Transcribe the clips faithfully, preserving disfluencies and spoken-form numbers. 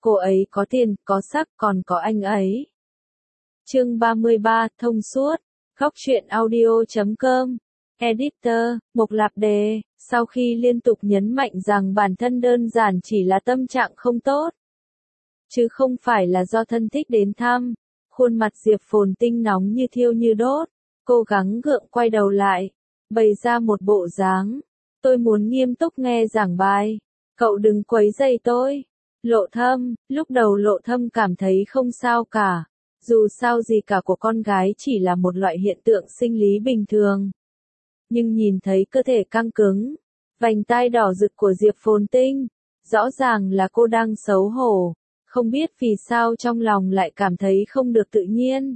Cô ấy có tiền, có sắc, còn có anh ấy. Chương ba mươi ba, thông suốt. Góc truyện audio chấm com. Editor, Mộc Lạp Đề, sau khi liên tục nhấn mạnh rằng bản thân đơn giản chỉ là tâm trạng không tốt, chứ không phải là do thân thích đến thăm. Khuôn mặt Diệp Phồn Tinh nóng như thiêu như đốt, cố gắng gượng quay đầu lại, bày ra một bộ dáng. Tôi muốn nghiêm túc nghe giảng bài, cậu đừng quấy rầy tôi. Lộ Thâm, lúc đầu Lộ Thâm cảm thấy không sao cả, dù sao gì cả của con gái chỉ là một loại hiện tượng sinh lý bình thường. Nhưng nhìn thấy cơ thể căng cứng, vành tai đỏ rực của Diệp Phồn Tinh, rõ ràng là cô đang xấu hổ, không biết vì sao trong lòng lại cảm thấy không được tự nhiên.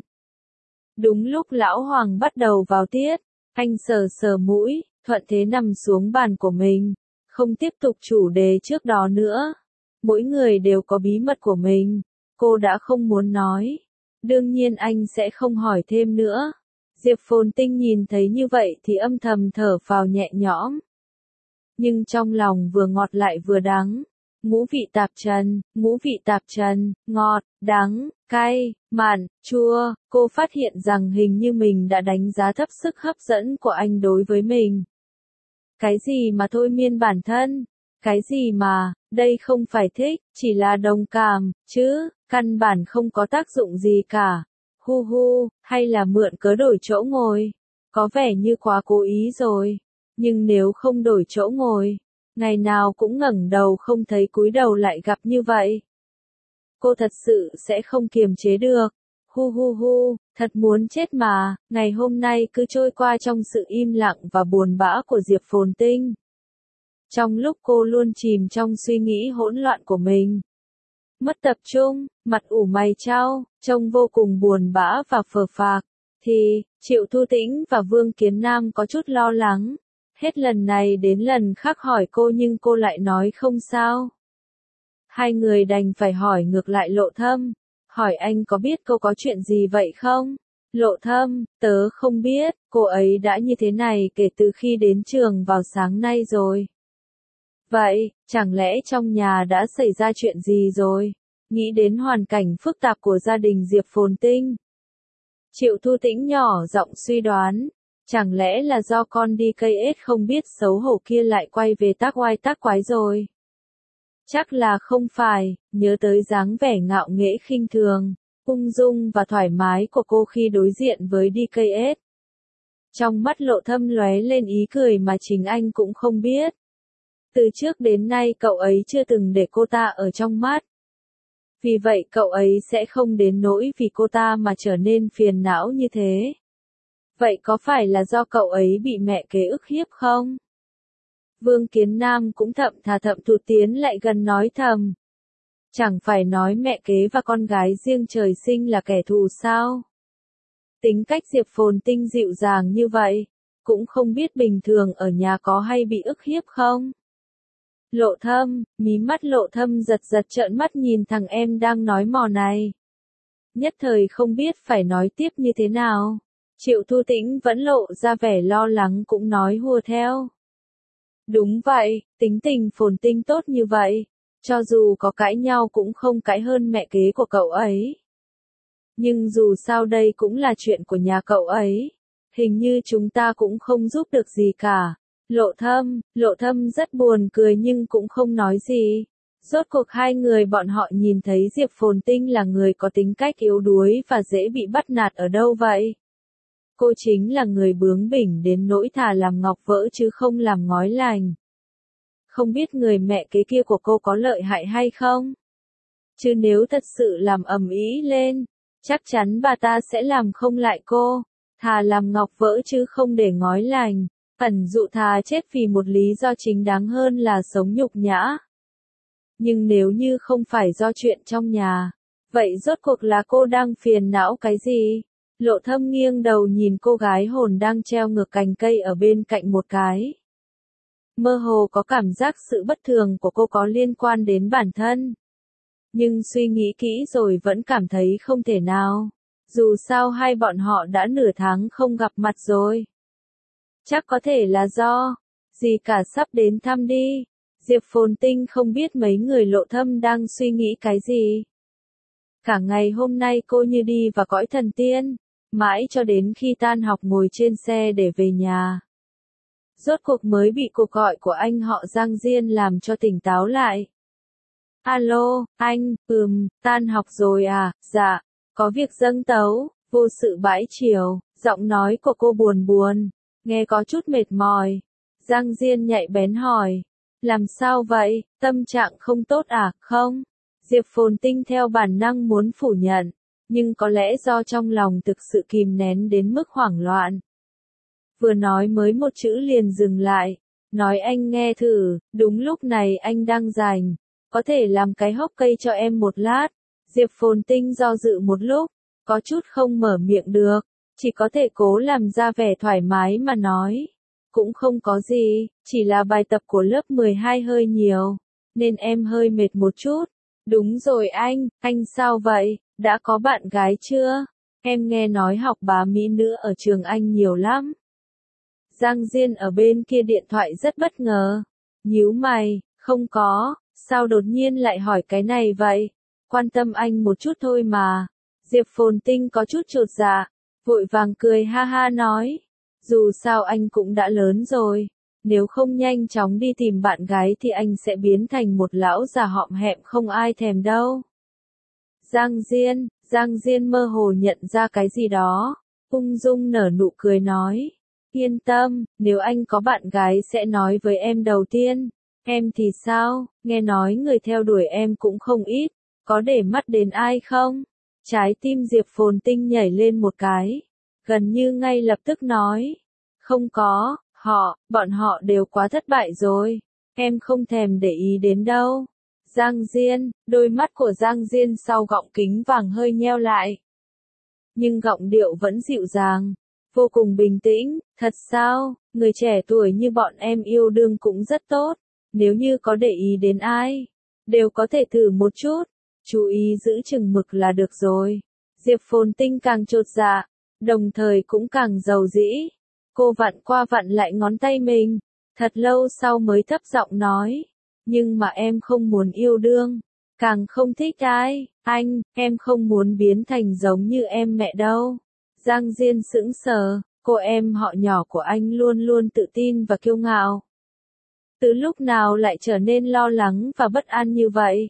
Đúng lúc Lão Hoàng bắt đầu vào tiết, anh sờ sờ mũi, thuận thế nằm xuống bàn của mình, không tiếp tục chủ đề trước đó nữa. Mỗi người đều có bí mật của mình, cô đã không muốn nói. Đương nhiên anh sẽ không hỏi thêm nữa. Diệp Phồn Tinh nhìn thấy như vậy thì âm thầm thở phào nhẹ nhõm. Nhưng trong lòng vừa ngọt lại vừa đắng. Ngũ vị tạp trần, ngũ vị tạp trần, ngọt, đắng, cay, mặn, chua. Cô phát hiện rằng hình như mình đã đánh giá thấp sức hấp dẫn của anh đối với mình. Cái gì mà thôi miên bản thân? Cái gì mà, đây không phải thích, chỉ là đồng cảm, chứ, căn bản không có tác dụng gì cả. Hu hu, hay là mượn cớ đổi chỗ ngồi. Có vẻ như quá cố ý rồi. Nhưng nếu không đổi chỗ ngồi, ngày nào cũng ngẩng đầu không thấy cúi đầu lại gặp như vậy, cô thật sự sẽ không kiềm chế được. Hu hu hu, thật muốn chết mà. Ngày hôm nay cứ trôi qua trong sự im lặng và buồn bã của Diệp Phồn Tinh. Trong lúc cô luôn chìm trong suy nghĩ hỗn loạn của mình, mất tập trung, mặt ủ mày chau, trông vô cùng buồn bã và phờ phạc, thì Triệu Thu Tĩnh và Vương Kiến Nam có chút lo lắng. Hết lần này đến lần khác hỏi cô nhưng cô lại nói không sao. Hai người đành phải hỏi ngược lại Lộ Thâm, hỏi anh có biết cô có chuyện gì vậy không? Lộ Thâm, tớ không biết, cô ấy đã như thế này kể từ khi đến trường vào sáng nay rồi. Vậy, chẳng lẽ trong nhà đã xảy ra chuyện gì rồi? Nghĩ đến hoàn cảnh phức tạp của gia đình Diệp Phồn Tinh, Triệu Thu Tĩnh nhỏ giọng suy đoán, chẳng lẽ là do con đi cây ết không biết xấu hổ kia lại quay về tác oai tác quái rồi? Chắc là không phải, nhớ tới dáng vẻ ngạo nghễ khinh thường, ung dung và thoải mái của cô khi đối diện với đi cây ết. Trong mắt Lộ Thâm lóe lên ý cười mà chính anh cũng không biết. Từ trước đến nay cậu ấy chưa từng để cô ta ở trong mắt. Vì vậy cậu ấy sẽ không đến nỗi vì cô ta mà trở nên phiền não như thế. Vậy có phải là do cậu ấy bị mẹ kế ức hiếp không? Vương Kiến Nam cũng thậm thà thậm thụt tiến lại gần nói thầm. Chẳng phải nói mẹ kế và con gái riêng trời sinh là kẻ thù sao? Tính cách Diệp Phồn Tinh dịu dàng như vậy, cũng không biết bình thường ở nhà có hay bị ức hiếp không? Lộ Thâm, mí mắt Lộ Thâm giật giật trợn mắt nhìn thằng em đang nói mò này. Nhất thời không biết phải nói tiếp như thế nào. Triệu Thu Tĩnh vẫn lộ ra vẻ lo lắng cũng nói hùa theo. Đúng vậy, tính tình Phồn Tinh tốt như vậy, cho dù có cãi nhau cũng không cãi hơn mẹ kế của cậu ấy. Nhưng dù sao đây cũng là chuyện của nhà cậu ấy, hình như chúng ta cũng không giúp được gì cả. Lộ Thâm, Lộ Thâm rất buồn cười nhưng cũng không nói gì. Rốt cuộc hai người bọn họ nhìn thấy Diệp Phồn Tinh là người có tính cách yếu đuối và dễ bị bắt nạt ở đâu vậy? Cô chính là người bướng bỉnh đến nỗi thà làm ngọc vỡ chứ không làm ngói lành. Không biết người mẹ kế kia của cô có lợi hại hay không? Chứ nếu thật sự làm ầm ĩ lên, chắc chắn bà ta sẽ làm không lại cô. Thà làm ngọc vỡ chứ không để ngói lành. Ẩn dụ thà chết vì một lý do chính đáng hơn là sống nhục nhã. Nhưng nếu như không phải do chuyện trong nhà, vậy rốt cuộc là cô đang phiền não cái gì? Lộ Thâm nghiêng đầu nhìn cô gái hồn đang treo ngược cành cây ở bên cạnh một cái. Mơ hồ có cảm giác sự bất thường của cô có liên quan đến bản thân. Nhưng suy nghĩ kỹ rồi vẫn cảm thấy không thể nào. Dù sao hai bọn họ đã nửa tháng không gặp mặt rồi. Chắc có thể là do, dì cả sắp đến thăm đi. Diệp Phồn Tinh không biết mấy người Lộ Thâm đang suy nghĩ cái gì. Cả ngày hôm nay cô như đi vào cõi thần tiên, mãi cho đến khi tan học ngồi trên xe để về nhà. Rốt cuộc mới bị cuộc gọi của anh họ Giang Diên làm cho tỉnh táo lại. Alo, anh, ừm, tan học rồi à, dạ, có việc dâng tấu, vô sự bãi chiều, giọng nói của cô buồn buồn, nghe có chút mệt mỏi. Giang Diên nhạy bén hỏi, làm sao vậy, tâm trạng không tốt à, không? Diệp Phồn Tinh theo bản năng muốn phủ nhận, nhưng có lẽ do trong lòng thực sự kìm nén đến mức hoảng loạn. Vừa nói mới một chữ liền dừng lại, nói anh nghe thử, đúng lúc này anh đang rảnh, có thể làm cái hốc cây cho em một lát. Diệp Phồn Tinh do dự một lúc, có chút không mở miệng được, chỉ có thể cố làm ra vẻ thoải mái mà nói. Cũng không có gì, chỉ là bài tập của lớp mười hai hơi nhiều, nên em hơi mệt một chút. Đúng rồi anh, anh sao vậy, đã có bạn gái chưa? Em nghe nói học bá mỹ nữ ở trường anh nhiều lắm. Giang Diên ở bên kia điện thoại rất bất ngờ. Nhíu mày, không có, sao đột nhiên lại hỏi cái này vậy? Quan tâm anh một chút thôi mà. Diệp Phồn Tinh có chút chột dạ, vội vàng cười ha ha nói. Dù sao anh cũng đã lớn rồi, nếu không nhanh chóng đi tìm bạn gái thì anh sẽ biến thành một lão già họm hẹm không ai thèm đâu. Giang Diên, Giang Diên mơ hồ nhận ra cái gì đó, ung dung nở nụ cười nói. Yên tâm, nếu anh có bạn gái sẽ nói với em đầu tiên. Em thì sao, nghe nói người theo đuổi em cũng không ít, có để mắt đến ai không? Trái tim Diệp Phồn Tinh nhảy lên một cái, gần như ngay lập tức nói. Không có, họ, bọn họ đều quá thất bại rồi, em không thèm để ý đến đâu. Giang Diên, đôi mắt của Giang Diên sau gọng kính vàng hơi nheo lại. Nhưng giọng điệu vẫn dịu dàng, vô cùng bình tĩnh, thật sao, người trẻ tuổi như bọn em yêu đương cũng rất tốt, nếu như có để ý đến ai, đều có thể thử một chút, chú ý giữ chừng mực là được rồi. Diệp Phồn Tinh càng chột dạ, đồng thời cũng càng giàu dĩ. Cô vặn qua vặn lại ngón tay mình, thật lâu sau mới thấp giọng nói, nhưng mà em không muốn yêu đương, càng không thích ai, anh, em không muốn biến thành giống như em mẹ đâu. Giang Diên sững sờ, cô em họ nhỏ của anh luôn luôn tự tin và kiêu ngạo. Từ lúc nào lại trở nên lo lắng và bất an như vậy?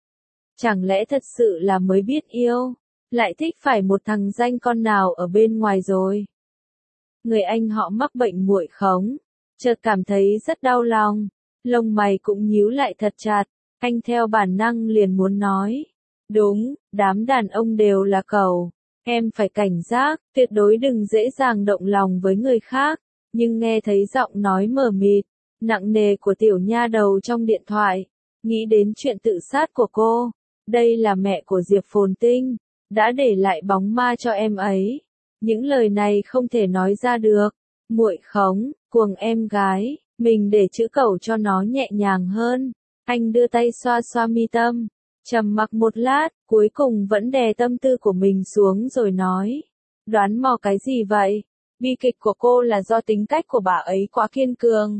Chẳng lẽ thật sự là mới biết yêu, lại thích phải một thằng danh con nào ở bên ngoài rồi? Người anh họ mắc bệnh muội khống, chợt cảm thấy rất đau lòng, lông mày cũng nhíu lại thật chặt, anh theo bản năng liền muốn nói. Đúng, đám đàn ông đều là cẩu, em phải cảnh giác, tuyệt đối đừng dễ dàng động lòng với người khác, nhưng nghe thấy giọng nói mờ mịt, nặng nề của tiểu nha đầu trong điện thoại, nghĩ đến chuyện tự sát của cô, đây là mẹ của Diệp Phồn Tinh, đã để lại bóng ma cho em ấy. Những lời này không thể nói ra được. Muội khống, cuồng em gái, mình để chữ cẩu cho nó nhẹ nhàng hơn. Anh đưa tay xoa xoa mi tâm, trầm mặc một lát, cuối cùng vẫn đè tâm tư của mình xuống rồi nói. Đoán mò cái gì vậy? Bi kịch của cô là do tính cách của bà ấy quá kiên cường.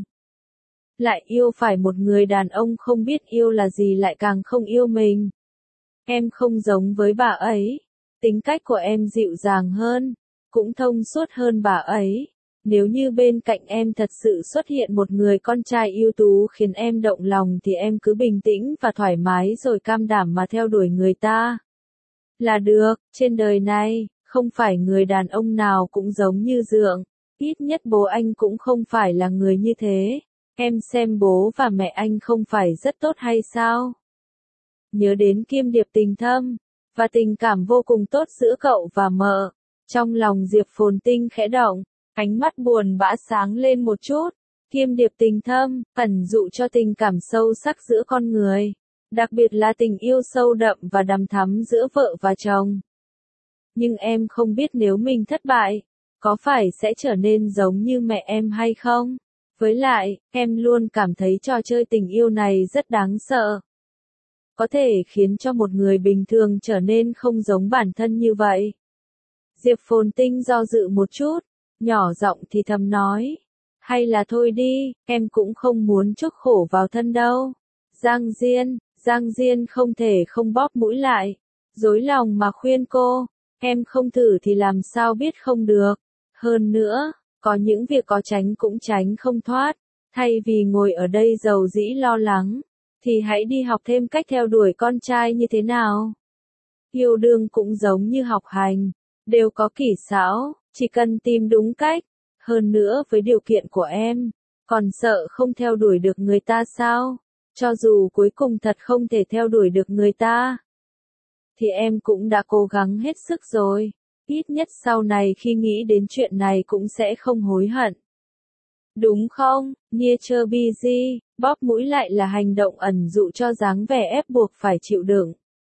Lại yêu phải một người đàn ông không biết yêu là gì, lại càng không yêu mình. Em không giống với bà ấy. Tính cách của em dịu dàng hơn, cũng thông suốt hơn bà ấy. Nếu như bên cạnh em thật sự xuất hiện một người con trai ưu tú khiến em động lòng thì em cứ bình tĩnh và thoải mái rồi cam đảm mà theo đuổi người ta. Là được, trên đời này, không phải người đàn ông nào cũng giống như Dượng. Ít nhất bố anh cũng không phải là người như thế. Em xem bố và mẹ anh không phải rất tốt hay sao? Nhớ đến Kim Điệp tình thâm, và tình cảm vô cùng tốt giữa cậu và mợ. Trong lòng Diệp Phồn Tinh khẽ động, ánh mắt buồn bã sáng lên một chút. Kim Điệp tình thâm, ẩn dụ cho tình cảm sâu sắc giữa con người. Đặc biệt là tình yêu sâu đậm và đằm thắm giữa vợ và chồng. Nhưng em không biết nếu mình thất bại, có phải sẽ trở nên giống như mẹ em hay không? Với lại, em luôn cảm thấy trò chơi tình yêu này rất đáng sợ. Có thể khiến cho một người bình thường trở nên không giống bản thân như vậy. Diệp Phồn Tinh do dự một chút, nhỏ giọng thì thầm nói. Hay là thôi đi, em cũng không muốn chuốc khổ vào thân đâu. Giang Diên, Giang Diên không thể không bóp mũi lại, dối lòng mà khuyên cô, em không thử thì làm sao biết không được. Hơn nữa, có những việc có tránh cũng tránh không thoát, thay vì ngồi ở đây dầu dĩ lo lắng, thì hãy đi học thêm cách theo đuổi con trai như thế nào. Yêu đương cũng giống như học hành, đều có kỹ xảo, chỉ cần tìm đúng cách. Hơn nữa với điều kiện của em, còn sợ không theo đuổi được người ta sao? Cho dù cuối cùng thật không thể theo đuổi được người ta, thì em cũng đã cố gắng hết sức rồi. Ít nhất sau này khi nghĩ đến chuyện này cũng sẽ không hối hận. Đúng không, Nietzsche busy, bóp mũi lại là hành động ẩn dụ cho dáng vẻ ép buộc phải chịu đựng.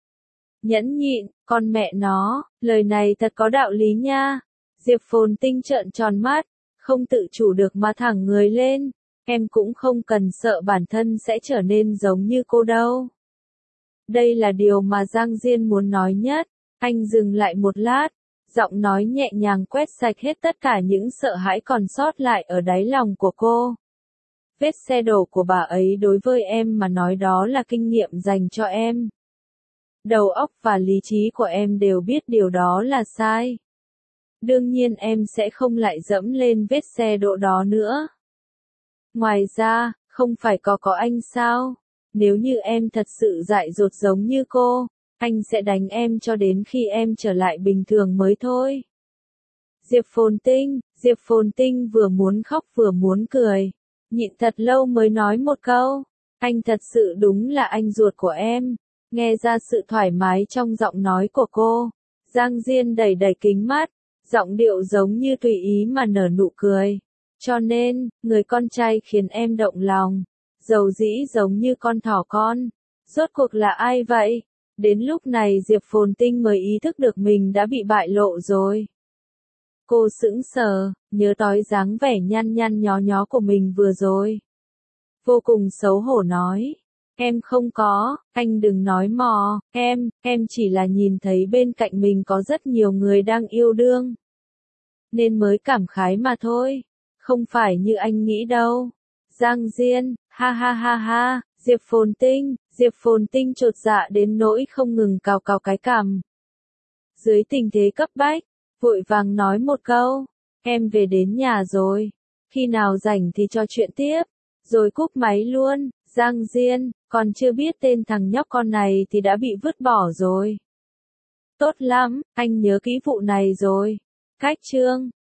Nhẫn nhịn, con mẹ nó, lời này thật có đạo lý nha. Diệp Phồn Tinh trợn tròn mắt, không tự chủ được mà thẳng người lên. Em cũng không cần sợ bản thân sẽ trở nên giống như cô đâu. Đây là điều mà Giang Diên muốn nói nhất. Anh dừng lại một lát, giọng nói nhẹ nhàng quét sạch hết tất cả những sợ hãi còn sót lại ở đáy lòng của cô. Vết xe đổ của bà ấy đối với em mà nói đó là kinh nghiệm dành cho em. Đầu óc và lý trí của em đều biết điều đó là sai. Đương nhiên em sẽ không lại dẫm lên vết xe đổ đó nữa. Ngoài ra, không phải có có anh sao? Nếu như em thật sự dại dột giống như cô, anh sẽ đánh em cho đến khi em trở lại bình thường mới thôi. Diệp Phồn Tinh, Diệp Phồn Tinh vừa muốn khóc vừa muốn cười. Nhịn thật lâu mới nói một câu. Anh thật sự đúng là anh ruột của em. Nghe ra sự thoải mái trong giọng nói của cô. Giang Diên đẩy đẩy kính mắt, giọng điệu giống như tùy ý mà nở nụ cười. Cho nên, người con trai khiến em động lòng, dầu dĩ giống như con thỏ con. Rốt cuộc là ai vậy? Đến lúc này Diệp Phồn Tinh mới ý thức được mình đã bị bại lộ rồi. Cô sững sờ, nhớ tới dáng vẻ nhăn nhăn nhó nhó của mình vừa rồi. Vô cùng xấu hổ nói. Em không có, anh đừng nói mò, em, em chỉ là nhìn thấy bên cạnh mình có rất nhiều người đang yêu đương. Nên mới cảm khái mà thôi, không phải như anh nghĩ đâu. Giang Diên, ha ha ha ha, Diệp Phồn Tinh, Diệp Phồn Tinh chột dạ đến nỗi không ngừng cào cào cái cằm. Dưới tình thế cấp bách, vội vàng nói một câu, em về đến nhà rồi, khi nào rảnh thì trò chuyện tiếp, rồi cúp máy luôn. Giang Diên, còn chưa biết tên thằng nhóc con này thì đã bị vứt bỏ rồi. Tốt lắm, anh nhớ kỹ vụ này rồi. Cách chương